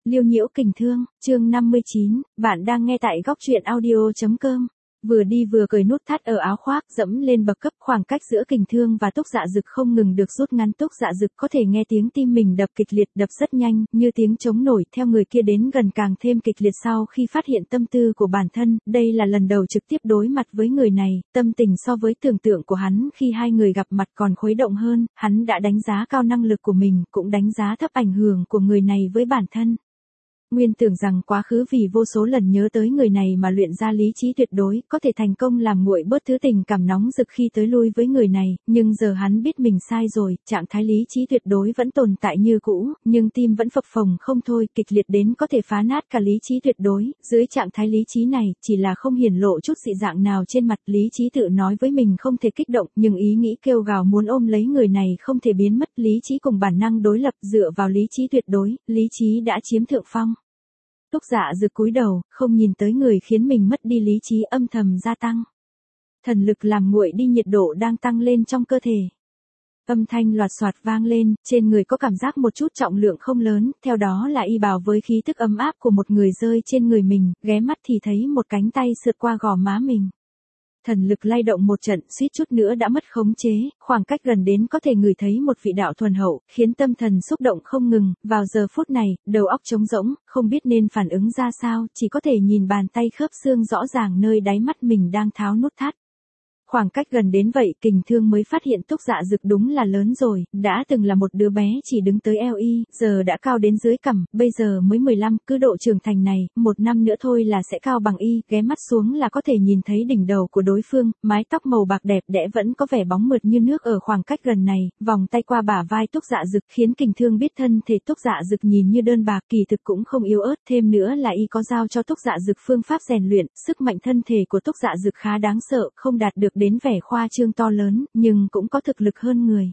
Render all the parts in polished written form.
Liêu nhiễu kình thương, chương 59, bạn đang nghe tại góc truyện audio.com. Vừa đi vừa cởi nút thắt ở áo khoác, dẫm lên bậc cấp, khoảng cách giữa kình thương và Túc Dạ Dực không ngừng được rút ngắn. Túc Dạ Dực có thể nghe tiếng tim mình đập kịch liệt, đập rất nhanh, như tiếng trống nổi, theo người kia đến gần càng thêm kịch liệt. Sau khi phát hiện tâm tư của bản thân, đây là lần đầu trực tiếp đối mặt với người này, tâm tình so với tưởng tượng của hắn khi hai người gặp mặt còn khuấy động hơn. Hắn đã đánh giá cao năng lực của mình, cũng đánh giá thấp ảnh hưởng của người này với bản thân. Nguyên tưởng rằng quá khứ vì vô số lần nhớ tới người này mà luyện ra lý trí tuyệt đối, có thể thành công làm nguội bớt thứ tình cảm nóng rực khi tới lui với người này, nhưng giờ hắn biết mình sai rồi, trạng thái lý trí tuyệt đối vẫn tồn tại như cũ, nhưng tim vẫn phập phồng không thôi, kịch liệt đến có thể phá nát cả lý trí tuyệt đối. Dưới trạng thái lý trí này, chỉ là không hiển lộ chút dị dạng nào trên mặt, lý trí tự nói với mình không thể kích động, nhưng ý nghĩ kêu gào muốn ôm lấy người này không thể biến mất. Lý trí cùng bản năng đối lập, dựa vào lý trí tuyệt đối, lý trí đã chiếm thượng phong. Túc Dạ Dực cúi đầu, không nhìn tới người khiến mình mất đi lý trí, âm thầm gia tăng. Thần lực làm nguội đi nhiệt độ đang tăng lên trong cơ thể. Âm thanh loạt soạt vang lên, trên người có cảm giác một chút trọng lượng không lớn, theo đó là y bào với khí tức ấm áp của một người rơi trên người mình, ghé mắt thì thấy một cánh tay sượt qua gò má mình. Thần lực lay động một trận, suýt chút nữa đã mất khống chế, khoảng cách gần đến có thể ngửi thấy một vị đạo thuần hậu, khiến tâm thần xúc động không ngừng. Vào giờ phút này, đầu óc trống rỗng, không biết nên phản ứng ra sao, chỉ có thể nhìn bàn tay khớp xương rõ ràng nơi đáy mắt mình đang tháo nút thắt. Khoảng cách gần đến vậy, kình thương mới phát hiện Túc Dạ Dực đúng là lớn rồi, đã từng là một đứa bé chỉ đứng tới eo y, giờ đã cao đến dưới cằm, bây giờ mới 15, cứ độ trưởng thành này, 1 năm nữa thôi là sẽ cao bằng y, ghé mắt xuống là có thể nhìn thấy đỉnh đầu của đối phương, mái tóc màu bạc đẹp đẽ vẫn có vẻ bóng mượt như nước ở khoảng cách gần này, vòng tay qua bả vai Túc Dạ Dực khiến kình thương biết thân thể Túc Dạ Dực nhìn như đơn bạc, kỳ thực cũng không yếu ớt, thêm nữa là y có giao cho Túc Dạ Dực phương pháp rèn luyện, sức mạnh thân thể của Túc Dạ Dực khá đáng sợ, không đạt được đến vẻ khoa trương to lớn, nhưng cũng có thực lực hơn người.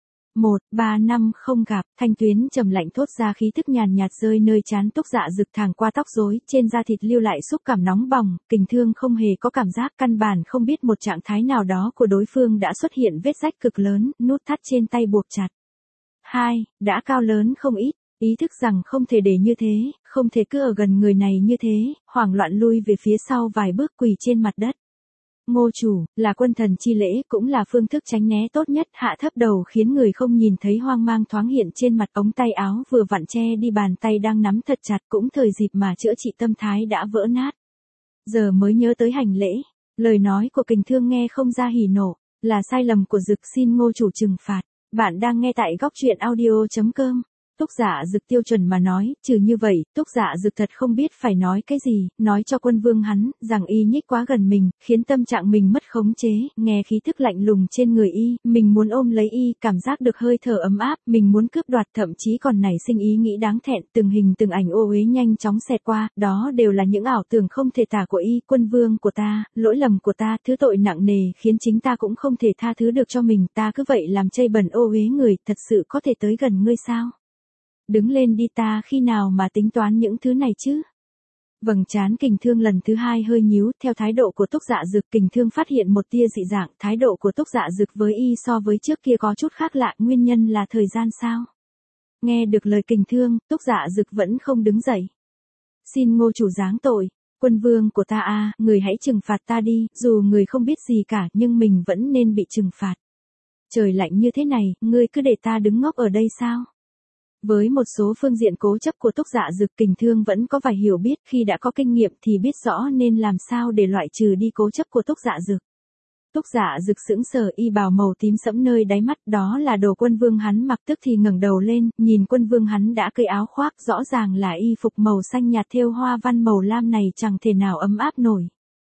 3 năm không gặp, Thanh Tuyến trầm lạnh thốt ra, khí thức nhàn nhạt rơi nơi trán Túc Dạ Dực thẳng qua tóc rối, trên da thịt lưu lại xúc cảm nóng bỏng, kình thương không hề có cảm giác, căn bản không biết một trạng thái nào đó của đối phương đã xuất hiện vết rách cực lớn, nút thắt trên tay buộc chặt. 2. Đã cao lớn không ít. Ý thức rằng không thể để như thế, không thể cứ ở gần người này như thế, hoảng loạn lui về phía sau vài bước, quỳ trên mặt đất. Ngô chủ, là quân thần chi lễ, cũng là phương thức tránh né tốt nhất, hạ thấp đầu khiến người không nhìn thấy hoang mang thoáng hiện trên mặt, ống tay áo vừa vặn che đi bàn tay đang nắm thật chặt, cũng thời dịp mà chữa trị tâm thái đã vỡ nát. Giờ mới nhớ tới hành lễ, lời nói của kình thương nghe không ra hỉ nộ, là sai lầm của Dực, xin ngô chủ trừng phạt. Bạn đang nghe tại góc truyện audio.com. Túc Dạ Dực tiêu chuẩn mà nói, trừ như vậy, Túc Dạ Dực thật không biết phải nói cái gì, nói cho quân vương hắn, rằng y nhích quá gần mình, khiến tâm trạng mình mất khống chế, nghe khí thức lạnh lùng trên người y, mình muốn ôm lấy y, cảm giác được hơi thở ấm áp, mình muốn cướp đoạt, thậm chí còn nảy sinh ý nghĩ đáng thẹn, từng hình từng ảnh ô uế nhanh chóng xẹt qua, đó đều là những ảo tưởng không thể tả của y, quân vương của ta, lỗi lầm của ta, thứ tội nặng nề khiến chính ta cũng không thể tha thứ được cho mình, ta cứ vậy làm chây bẩn ô uế người, thật sự có thể tới gần ngươi sao? Đứng lên đi, ta khi nào mà tính toán những thứ này chứ? Vầng trán kình thương lần thứ 2 hơi nhíu, theo thái độ của Túc Dạ Dực, kình thương phát hiện một tia dị dạng, thái độ của Túc Dạ Dực với y so với trước kia có chút khác lạ, nguyên nhân là thời gian sao? Nghe được lời kình thương, Túc Dạ Dực vẫn không đứng dậy. Xin ngô chủ giáng tội, quân vương của ta a, người hãy trừng phạt ta đi, dù người không biết gì cả, nhưng mình vẫn nên bị trừng phạt. Trời lạnh như thế này, ngươi cứ để ta đứng ngốc ở đây sao? Với một số phương diện cố chấp của Túc Dạ Dực, kình thương vẫn có vài hiểu biết, khi đã có kinh nghiệm thì biết rõ nên làm sao để loại trừ đi cố chấp của Túc Dạ Dực. Túc Dạ Dực sững sờ, y bào màu tím sẫm nơi đáy mắt, đó là đồ quân vương hắn mặc, tức thì ngẩng đầu lên, nhìn quân vương hắn đã cởi áo khoác, rõ ràng là y phục màu xanh nhạt thêu hoa văn màu lam này chẳng thể nào ấm áp nổi.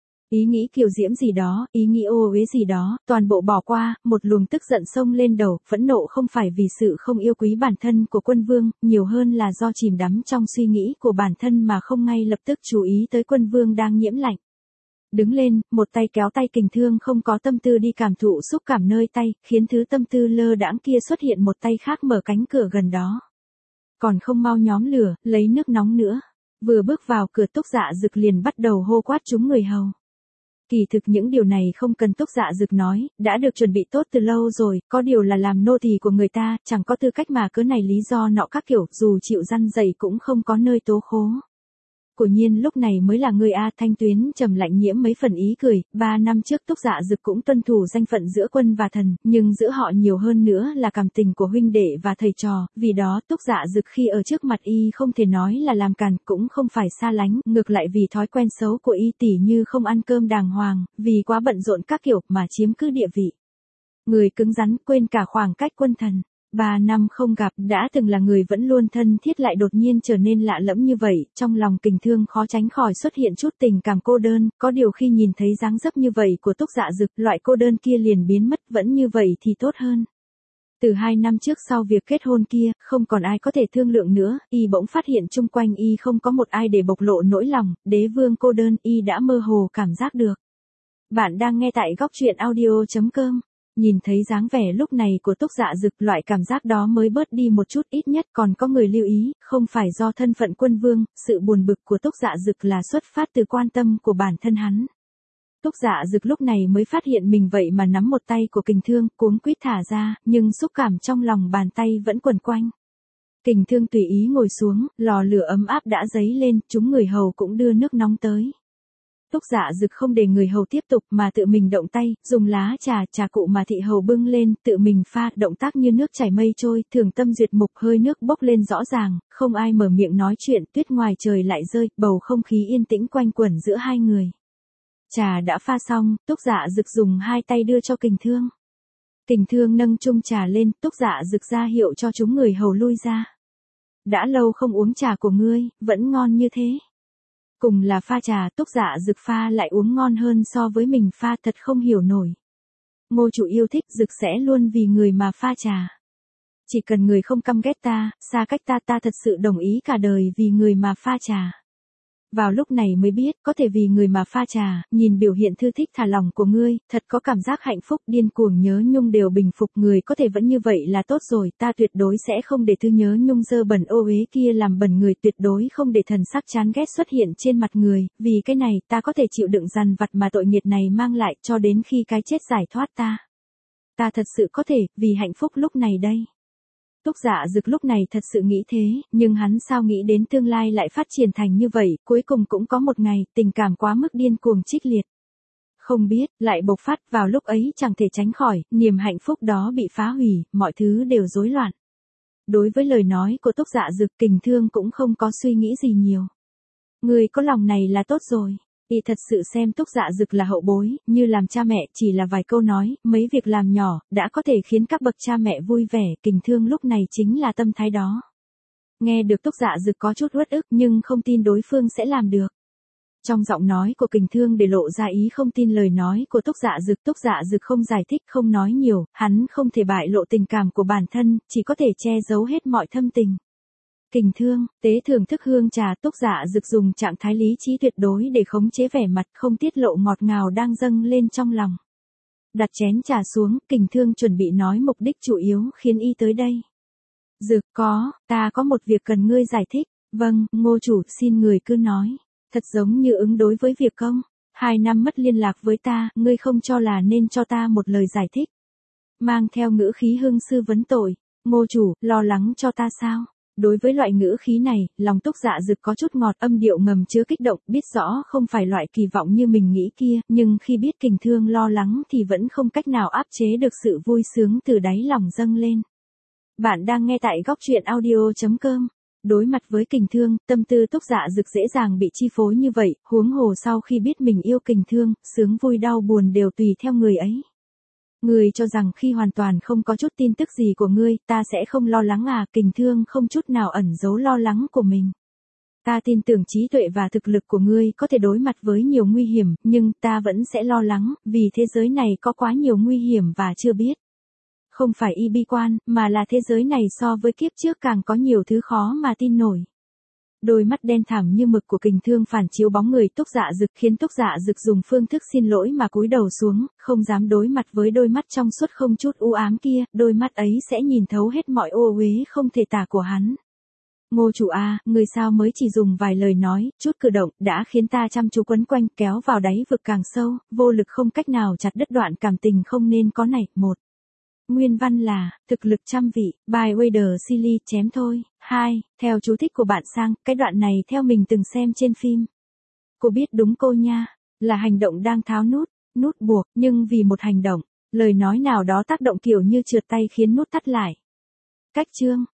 Ý nghĩ kiều diễm gì đó, ý nghĩ ô uế gì đó, toàn bộ bỏ qua, một luồng tức giận xông lên đầu, phẫn nộ không phải vì sự không yêu quý bản thân của quân vương, nhiều hơn là do chìm đắm trong suy nghĩ của bản thân mà không ngay lập tức chú ý tới quân vương đang nhiễm lạnh. Đứng lên, một tay kéo tay kình thương, không có tâm tư đi cảm thụ xúc cảm nơi tay, khiến thứ tâm tư lơ đãng kia xuất hiện một tay khác mở cánh cửa gần đó. Còn không mau nhóm lửa, lấy nước nóng nữa. Vừa bước vào cửa, Túc Dạ Dực liền bắt đầu hô quát chúng người hầu. Kỳ thực những điều này không cần Túc Dạ Dực nói, đã được chuẩn bị tốt từ lâu rồi, có điều là làm nô tỳ của người ta, chẳng có tư cách mà cứ này lý do nọ các kiểu, dù chịu răn dày cũng không có nơi tố khố. Của nhiên lúc này mới là người A. Thanh Tuyến trầm lạnh nhiễm mấy phần ý cười, 3 năm trước Túc Dạ Dực cũng tuân thủ danh phận giữa quân và thần, nhưng giữa họ nhiều hơn nữa là cảm tình của huynh đệ và thầy trò, vì đó Túc Dạ Dực khi ở trước mặt y không thể nói là làm càn, cũng không phải xa lánh, ngược lại vì thói quen xấu của y tỉ như không ăn cơm đàng hoàng, vì quá bận rộn các kiểu mà chiếm cứ địa vị. Người cứng rắn quên cả khoảng cách quân thần. 3 năm không gặp, đã từng là người vẫn luôn thân thiết lại đột nhiên trở nên lạ lẫm như vậy, trong lòng Kình Thương khó tránh khỏi xuất hiện chút tình cảm cô đơn, có điều khi nhìn thấy dáng dấp như vậy của Túc Dạ Dực, loại cô đơn kia liền biến mất, vẫn như vậy thì tốt hơn. Từ 2 năm trước sau việc kết hôn kia, không còn ai có thể thương lượng nữa, y bỗng phát hiện chung quanh y không có một ai để bộc lộ nỗi lòng, đế vương cô đơn, y đã mơ hồ cảm giác được. Bạn đang nghe tại góc truyện audio.com. Nhìn thấy dáng vẻ lúc này của Túc Dạ Dực, loại cảm giác đó mới bớt đi một chút, ít nhất còn có người lưu ý, không phải do thân phận quân vương, sự buồn bực của Túc Dạ Dực là xuất phát từ quan tâm của bản thân hắn. Túc Dạ Dực lúc này mới phát hiện mình vậy mà nắm một tay của Kình Thương, cuống quýt thả ra, nhưng xúc cảm trong lòng bàn tay vẫn quẩn quanh. Kình Thương tùy ý ngồi xuống, lò lửa ấm áp đã dấy lên, chúng người hầu cũng đưa nước nóng tới. Túc Dạ Dực không để người hầu tiếp tục mà tự mình động tay, dùng lá trà cụ mà thị hầu bưng lên, tự mình pha, động tác như nước chảy mây trôi, thường tâm duyệt mục, hơi nước bốc lên rõ ràng, không ai mở miệng nói chuyện, tuyết ngoài trời lại rơi, bầu không khí yên tĩnh quanh quẩn giữa hai người. Trà đã pha xong, Túc Dạ Dực dùng hai tay đưa cho Kình Thương. Kình Thương nâng chung trà lên, Túc Dạ Dực ra hiệu cho chúng người hầu lui ra. Đã lâu không uống trà của ngươi, vẫn ngon như thế. Cùng là pha trà, Túc Dạ Dực pha lại uống ngon hơn so với mình pha, thật không hiểu nổi. Ngô chủ yêu thích, Dực sẽ luôn vì người mà pha trà. Chỉ cần người không căm ghét ta, xa cách ta, ta thật sự đồng ý cả đời vì người mà pha trà. Vào lúc này mới biết, có thể vì người mà pha trà, nhìn biểu hiện thư thích thả lòng của ngươi, thật có cảm giác hạnh phúc, điên cuồng nhớ nhung đều bình phục, người có thể vẫn như vậy là tốt rồi, ta tuyệt đối sẽ không để thứ nhớ nhung dơ bẩn ô uế kia làm bẩn người, tuyệt đối không để thần sắc chán ghét xuất hiện trên mặt người, vì cái này, ta có thể chịu đựng dằn vặt mà tội nghiệt này mang lại, cho đến khi cái chết giải thoát ta. Ta thật sự có thể, vì hạnh phúc lúc này đây. Túc Dạ Dực lúc này thật sự nghĩ thế, nhưng hắn sao nghĩ đến tương lai lại phát triển thành như vậy, cuối cùng cũng có một ngày, tình cảm quá mức điên cuồng trích liệt. Không biết, lại bộc phát, vào lúc ấy chẳng thể tránh khỏi, niềm hạnh phúc đó bị phá hủy, mọi thứ đều rối loạn. Đối với lời nói của Túc Dạ Dực, Kình Thương cũng không có suy nghĩ gì nhiều. Người có lòng này là tốt rồi. Y thật sự xem Túc Dạ Dực là hậu bối, như làm cha mẹ, chỉ là vài câu nói, mấy việc làm nhỏ, đã có thể khiến các bậc cha mẹ vui vẻ, Kình Thương lúc này chính là tâm thái đó. Nghe được Túc Dạ Dực có chút uất ức nhưng không tin đối phương sẽ làm được. Trong giọng nói của Kình Thương để lộ ra ý không tin lời nói của Túc Dạ Dực không giải thích, không nói nhiều, hắn không thể bại lộ tình cảm của bản thân, chỉ có thể che giấu hết mọi thâm tình. Kình Thương, tế thưởng thức hương trà, Túc Dạ Dực dùng trạng thái lý trí tuyệt đối để khống chế vẻ mặt, không tiết lộ ngọt ngào đang dâng lên trong lòng. Đặt chén trà xuống, Kình Thương chuẩn bị nói mục đích chủ yếu khiến y tới đây. Dực, ta có một việc cần ngươi giải thích. Vâng, Ngô chủ, xin người cứ nói. Thật giống như ứng đối với việc công. 2 năm mất liên lạc với ta, ngươi không cho là nên cho ta một lời giải thích. Mang theo ngữ khí hương sư vấn tội. Ngô chủ, lo lắng cho ta sao? Đối với loại ngữ khí này, lòng Túc Dạ Dực có chút ngọt, âm điệu ngầm chứa kích động, biết rõ không phải loại kỳ vọng như mình nghĩ kia, nhưng khi biết Kình Thương lo lắng thì vẫn không cách nào áp chế được sự vui sướng từ đáy lòng dâng lên. Bạn đang nghe tại góc truyện audio.com. Đối mặt với Kình Thương, tâm tư Túc Dạ Dực dễ dàng bị chi phối như vậy, huống hồ sau khi biết mình yêu Kình Thương, sướng vui đau buồn đều tùy theo người ấy. Ngươi cho rằng khi hoàn toàn không có chút tin tức gì của ngươi, ta sẽ không lo lắng à? Kình Thương không chút nào ẩn giấu lo lắng của mình. Ta tin tưởng trí tuệ và thực lực của ngươi có thể đối mặt với nhiều nguy hiểm, nhưng ta vẫn sẽ lo lắng, vì thế giới này có quá nhiều nguy hiểm và chưa biết. Không phải y bi quan, mà là thế giới này so với kiếp trước càng có nhiều thứ khó mà tin nổi. Đôi mắt đen thẳm như mực của Kình Thương phản chiếu bóng người Túc Dạ Dực, khiến Túc Dạ Dực dùng phương thức xin lỗi mà cúi đầu xuống, không dám đối mặt với đôi mắt trong suốt không chút u ám kia, đôi mắt ấy sẽ nhìn thấu hết mọi ô uế không thể tả của hắn. Ngô chủ người sao mới chỉ dùng vài lời nói, chút cử động, đã khiến ta chăm chú quấn quanh kéo vào đáy vực càng sâu, vô lực không cách nào chặt đứt đoạn cảm tình không nên có này. 1. Nguyên văn là, thực lực trăm vị, by Wader Silly, chém thôi. 2. Theo chú thích của bạn sang, cái đoạn này theo mình từng xem trên phim. Cô biết đúng cô nha, là hành động đang tháo nút buộc, nhưng vì một hành động, lời nói nào đó tác động kiểu như trượt tay khiến nút thắt lại. Cách chương